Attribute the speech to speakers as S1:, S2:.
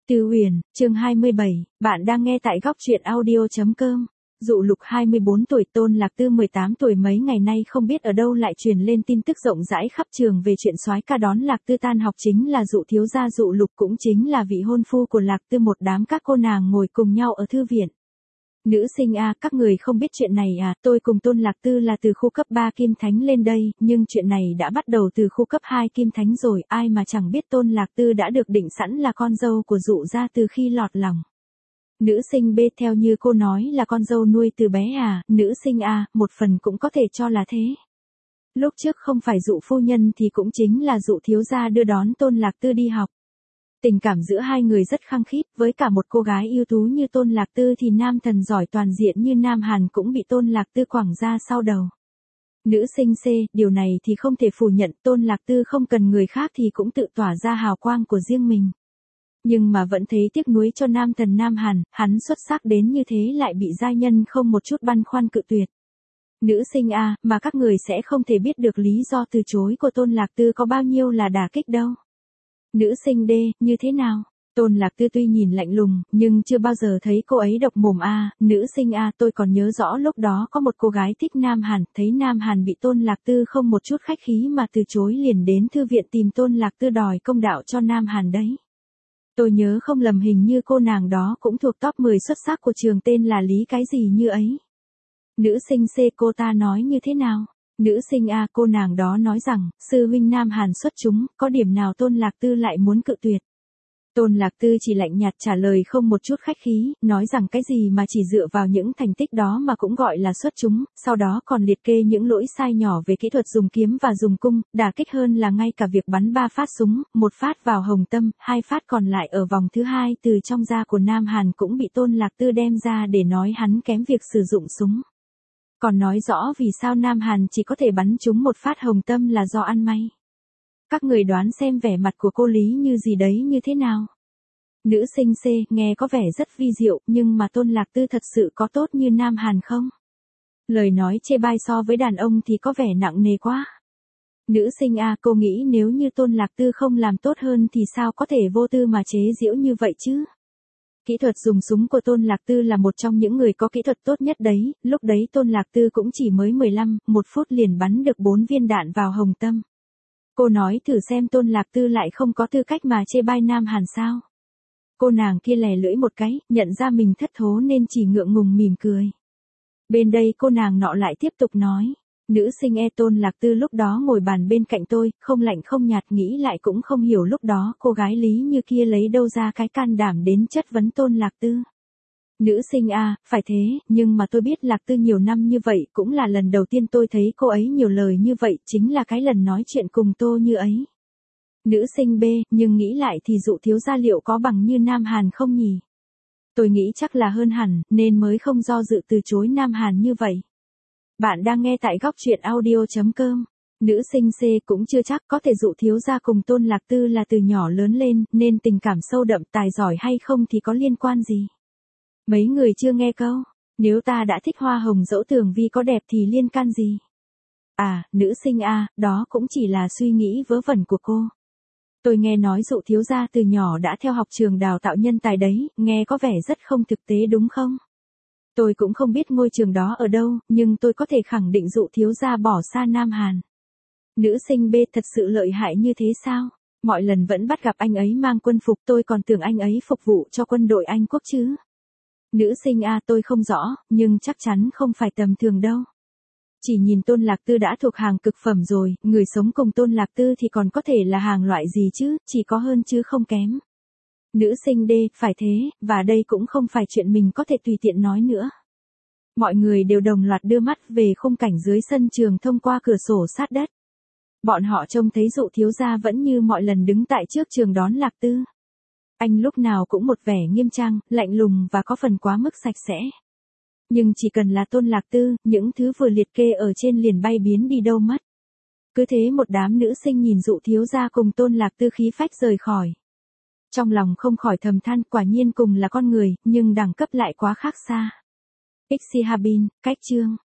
S1: Tư Huyền, chương 27, bạn đang nghe tại góc truyện audio.com. Dụ Lục 24 tuổi, Tôn Lạc Tư 18 tuổi. Mấy ngày nay không biết ở đâu lại truyền lên tin tức rộng rãi khắp trường về chuyện soái ca đón Lạc Tư tan học chính là Dụ thiếu gia Dụ Lục, cũng chính là vị hôn phu của Lạc Tư. Một đám các cô nàng ngồi cùng nhau ở thư viện. Nữ sinh a, các người không biết chuyện này à? Tôi cùng Tôn Lạc Tư là từ khu cấp 3 Kim Thánh lên đây, nhưng chuyện này đã bắt đầu từ khu cấp 2 Kim Thánh rồi. Ai mà chẳng biết Tôn Lạc Tư đã được định sẵn là con dâu của Dụ gia từ khi lọt lòng. Nữ sinh B, theo như cô nói là con dâu nuôi từ bé à? Nữ sinh A, một phần cũng có thể cho là thế. Lúc trước không phải Dụ phu nhân thì cũng chính là Dụ thiếu gia đưa đón Tôn Lạc Tư đi học. Tình cảm giữa hai người rất khăng khít, với cả một cô gái ưu tú như Tôn Lạc Tư thì nam thần giỏi toàn diện như Nam Hàn cũng bị Tôn Lạc Tư quẳng ra sau đầu. Nữ sinh C, điều này thì không thể phủ nhận, Tôn Lạc Tư không cần người khác thì cũng tự tỏa ra hào quang của riêng mình. Nhưng mà vẫn thấy tiếc nuối cho nam thần Nam Hàn, hắn xuất sắc đến như thế lại bị giai nhân không một chút băn khoăn cự tuyệt. Nữ sinh A, mà các người sẽ không thể biết được lý do từ chối của Tôn Lạc Tư có bao nhiêu là đả kích đâu. Nữ sinh D, như thế nào? Tôn Lạc Tư tuy nhìn lạnh lùng, nhưng chưa bao giờ thấy cô ấy độc mồm A. Nữ sinh A, tôi còn nhớ rõ lúc đó có một cô gái thích Nam Hàn, thấy Nam Hàn bị Tôn Lạc Tư không một chút khách khí mà từ chối liền đến thư viện tìm Tôn Lạc Tư đòi công đạo cho Nam Hàn đấy. Tôi nhớ không lầm hình như cô nàng đó cũng thuộc top 10 xuất sắc của trường, tên là Lý cái gì như ấy. Nữ sinh C, cô ta nói như thế nào? Nữ sinh A, cô nàng đó nói rằng, sư huynh Nam Hàn xuất chúng, có điểm nào Tôn Lạc Tư lại muốn cự tuyệt. Tôn Lạc Tư chỉ lạnh nhạt trả lời không một chút khách khí, nói rằng cái gì mà chỉ dựa vào những thành tích đó mà cũng gọi là xuất chúng, sau đó còn liệt kê những lỗi sai nhỏ về kỹ thuật dùng kiếm và dùng cung, đả kích hơn là ngay cả việc bắn 3 phát súng, 1 phát vào hồng tâm, 2 phát còn lại ở vòng thứ 2 từ trong da của Nam Hàn cũng bị Tôn Lạc Tư đem ra để nói hắn kém việc sử dụng súng. Còn nói rõ vì sao Nam Hàn chỉ có thể bắn trúng 1 phát hồng tâm là do ăn may. Các người đoán xem vẻ mặt của cô Lý như gì đấy như thế nào? Nữ sinh C, nghe có vẻ rất vi diệu, nhưng mà Tôn Lạc Tư thật sự có tốt như Nam Hàn không? Lời nói chê bai so với đàn ông thì có vẻ nặng nề quá. Nữ sinh A, cô nghĩ nếu như Tôn Lạc Tư không làm tốt hơn thì sao có thể vô tư mà chế giễu như vậy chứ? Kỹ thuật dùng súng của Tôn Lạc Tư là một trong những người có kỹ thuật tốt nhất đấy, lúc đấy Tôn Lạc Tư cũng chỉ mới 1 phút liền bắn được 4 viên đạn vào hồng tâm. Cô nói thử xem Tôn Lạc Tư lại không có tư cách mà chê bai Nam Hàn sao? Cô nàng kia lè lưỡi một cái, nhận ra mình thất thố nên chỉ ngượng ngùng mỉm cười. Bên đây cô nàng nọ lại tiếp tục nói. Nữ sinh E, Tôn Lạc Tư lúc đó ngồi bàn bên cạnh tôi, không lạnh không nhạt, nghĩ lại cũng không hiểu lúc đó cô gái Lý như kia lấy đâu ra cái can đảm đến chất vấn Tôn Lạc Tư. Nữ sinh A, phải thế, nhưng mà tôi biết Lạc Tư nhiều năm như vậy, cũng là lần đầu tiên tôi thấy cô ấy nhiều lời như vậy, chính là cái lần nói chuyện cùng tôi như ấy. Nữ sinh B, nhưng nghĩ lại thì Dụ thiếu gia liệu có bằng như Nam Hàn không nhỉ? Tôi nghĩ chắc là hơn hẳn, nên mới không do dự từ chối Nam Hàn như vậy. Bạn đang nghe tại góc truyện audio.com. Nữ sinh C, cũng chưa chắc, có thể Dụ thiếu gia cùng Tôn Lạc Tư là từ nhỏ lớn lên, nên tình cảm sâu đậm, tài giỏi hay không thì có liên quan gì? Mấy người chưa nghe câu, nếu ta đã thích hoa hồng dẫu Tường Vi có đẹp thì liên can gì? À, nữ sinh A, đó cũng chỉ là suy nghĩ vớ vẩn của cô. Tôi nghe nói Dụ thiếu gia từ nhỏ đã theo học trường đào tạo nhân tài đấy, nghe có vẻ rất không thực tế đúng không? Tôi cũng không biết ngôi trường đó ở đâu, nhưng tôi có thể khẳng định Dụ thiếu gia bỏ xa Nam Hàn. Nữ sinh B, thật sự lợi hại như thế sao? Mọi lần vẫn bắt gặp anh ấy mang quân phục, tôi còn tưởng anh ấy phục vụ cho quân đội Anh quốc chứ. Nữ sinh A, tôi không rõ, nhưng chắc chắn không phải tầm thường đâu. Chỉ nhìn Tôn Lạc Tư đã thuộc hàng cực phẩm rồi, người sống cùng Tôn Lạc Tư thì còn có thể là hàng loại gì chứ, chỉ có hơn chứ không kém. Nữ sinh D, phải thế, và đây cũng không phải chuyện mình có thể tùy tiện nói nữa. Mọi người đều đồng loạt đưa mắt về khung cảnh dưới sân trường thông qua cửa sổ sát đất. Bọn họ trông thấy Dụ thiếu gia vẫn như mọi lần đứng tại trước trường đón Lạc Tư. Anh lúc nào cũng một vẻ nghiêm trang, lạnh lùng và có phần quá mức sạch sẽ. Nhưng chỉ cần là Tôn Lạc Tư, những thứ vừa liệt kê ở trên liền bay biến đi đâu mất. Cứ thế một đám nữ sinh nhìn Dụ thiếu gia cùng Tôn Lạc Tư khí phách rời khỏi. Trong lòng không khỏi thầm than, quả nhiên cùng là con người, nhưng đẳng cấp lại quá khác xa. Ixi Habin, cách chương.